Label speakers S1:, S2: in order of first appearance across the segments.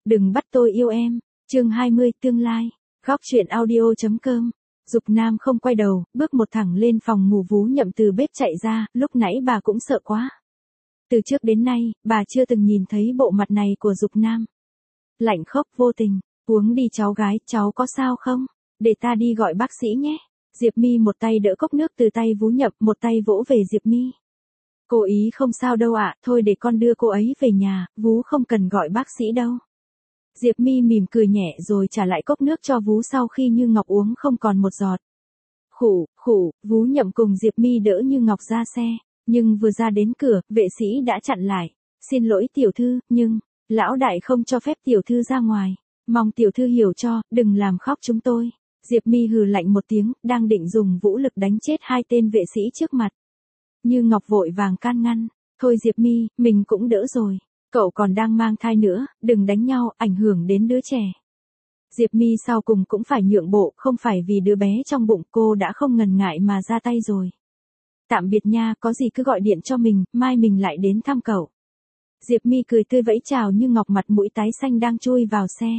S1: Đừng bắt tôi yêu em. Chương 20 tương lai. Góc truyện audio.com. Dục Nam không quay đầu, bước một thẳng lên phòng ngủ. Vú Nhậm từ bếp chạy ra, lúc nãy bà cũng sợ quá. Từ trước đến nay, bà chưa từng nhìn thấy bộ mặt này của Dục Nam. Lạnh khốc vô tình. Uống đi cháu gái, cháu có sao không? Để ta đi gọi bác sĩ nhé. Diệp Mi một tay đỡ cốc nước từ tay Vú Nhậm, một tay vỗ về Diệp Mi. Cô ý không sao đâu ạ, thôi để con đưa cô ấy về nhà, Vú không cần gọi bác sĩ đâu. Diệp Mi mỉm cười nhẹ rồi trả lại cốc nước cho Vú sau khi Như Ngọc uống không còn một giọt. Khủ, Vú Nhậm cùng Diệp Mi đỡ Như Ngọc ra xe, nhưng vừa ra đến cửa, vệ sĩ đã chặn lại. Xin lỗi tiểu thư, nhưng, lão đại không cho phép tiểu thư ra ngoài. Mong tiểu thư hiểu cho, đừng làm khóc chúng tôi. Diệp Mi hừ lạnh một tiếng, đang định dùng vũ lực đánh chết hai tên vệ sĩ trước mặt. Như Ngọc vội vàng can ngăn. Thôi Diệp Mi, mình cũng đỡ rồi. Cậu còn đang mang thai nữa, đừng đánh nhau, ảnh hưởng đến đứa trẻ. Diệp Mi sau cùng cũng phải nhượng bộ, không phải vì đứa bé trong bụng cô đã không ngần ngại mà ra tay rồi. Tạm biệt nha, có gì cứ gọi điện cho mình, mai mình lại đến thăm cậu. Diệp Mi cười tươi vẫy chào Như Ngọc mặt mũi tái xanh đang chui vào xe.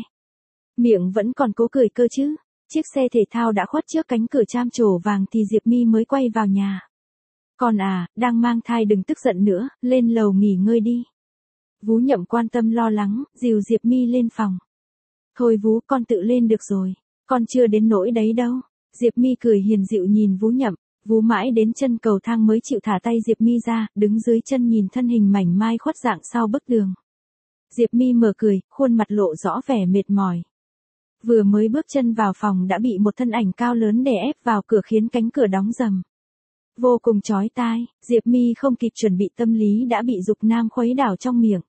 S1: Miệng vẫn còn cố cười cơ chứ. Chiếc xe thể thao đã khuất trước cánh cửa tram trổ vàng thì Diệp Mi mới quay vào nhà. Con à, đang mang thai đừng tức giận nữa, lên lầu nghỉ ngơi đi. Vú Nhậm quan tâm lo lắng, dìu Diệp Mi lên phòng. Thôi Vú, con tự lên được rồi, con chưa đến nỗi đấy đâu. Diệp Mi cười hiền dịu nhìn Vú Nhậm, Vú mãi đến chân cầu thang mới chịu thả tay Diệp Mi ra, đứng dưới chân nhìn thân hình mảnh mai khuất dạng sau bức tường. Diệp Mi mở cười, khuôn mặt lộ rõ vẻ mệt mỏi. Vừa mới bước chân vào phòng đã bị một thân ảnh cao lớn đè ép vào cửa khiến cánh cửa đóng rầm. Vô cùng chói tai, Diệp Mi không kịp chuẩn bị tâm lý đã bị Dục Nam khuấy đảo trong miệng.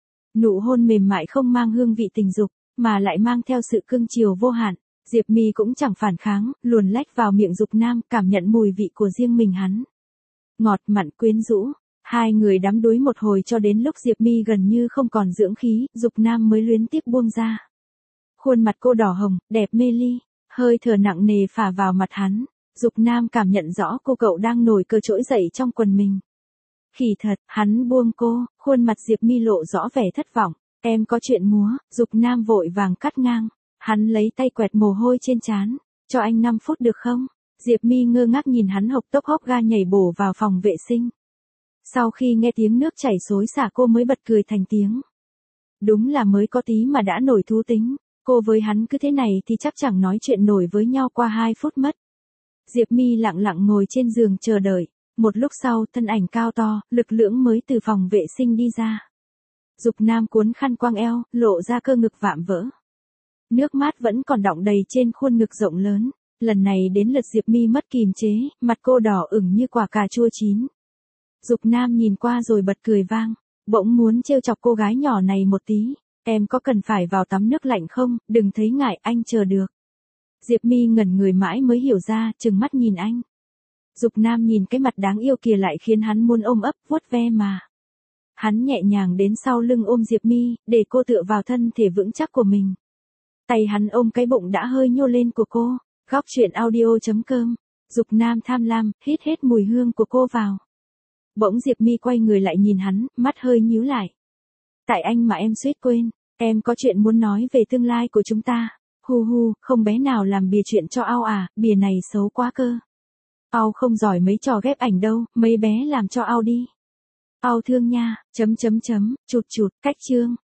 S1: Nụ hôn mềm mại không mang hương vị tình dục, mà lại mang theo sự cưng chiều vô hạn. Diệp Mi cũng chẳng phản kháng, luồn lách vào miệng Dục Nam, cảm nhận mùi vị của riêng mình hắn. Ngọt mặn quyến rũ, hai người đắm đuối một hồi cho đến lúc Diệp Mi gần như không còn dưỡng khí, Dục Nam mới luyến tiếc buông ra. Khuôn mặt cô đỏ hồng, đẹp mê ly, hơi thở nặng nề phả vào mặt hắn. Dục Nam cảm nhận rõ cô cậu đang nổi cơn trỗi dậy trong quần mình. Khỉ thật, hắn buông cô, khuôn mặt Diệp Mi lộ rõ vẻ thất vọng. Em có chuyện múa, Dục Nam vội vàng cắt ngang. Hắn lấy tay quẹt mồ hôi trên trán. Cho anh 5 phút được không? Diệp Mi ngơ ngác nhìn hắn hộc tốc hốc ga nhảy bổ vào phòng vệ sinh. Sau khi nghe tiếng nước chảy xối xả cô mới bật cười thành tiếng. Đúng là mới có tí mà đã nổi thú tính. Cô với hắn cứ thế này thì chắc chẳng nói chuyện nổi với nhau qua 2 phút mất. Diệp Mi lặng lặng ngồi trên giường chờ đợi. Một lúc sau, thân ảnh cao to, lực lưỡng mới từ phòng vệ sinh đi ra. Dục Nam cuốn khăn quàng eo, lộ ra cơ ngực vạm vỡ. Nước mát vẫn còn đọng đầy trên khuôn ngực rộng lớn. Lần này đến lượt Diệp Mi mất kìm chế, mặt cô đỏ ửng như quả cà chua chín. Dục Nam nhìn qua rồi bật cười vang, bỗng muốn trêu chọc cô gái nhỏ này một tí. Em có cần phải vào tắm nước lạnh không, đừng thấy ngại, anh chờ được. Diệp Mi ngẩn người mãi mới hiểu ra, trừng mắt nhìn anh. Dục Nam nhìn cái mặt đáng yêu kia lại khiến hắn muốn ôm ấp, vuốt ve mà. Hắn nhẹ nhàng đến sau lưng ôm Diệp Mi, để cô tựa vào thân thể vững chắc của mình. Tay hắn ôm cái bụng đã hơi nhô lên của cô. Góc truyện audio.com. Dục Nam tham lam, hít hết mùi hương của cô vào. Bỗng Diệp Mi quay người lại nhìn hắn, mắt hơi nhíu lại. Tại anh mà em suýt quên, em có chuyện muốn nói về tương lai của chúng ta. Hu, không bé nào làm bìa chuyện cho ao à, bìa này xấu quá cơ. Ao không giỏi mấy trò ghép ảnh đâu, mấy bé làm cho ao đi. Ao thương nha, chụt, cách chương.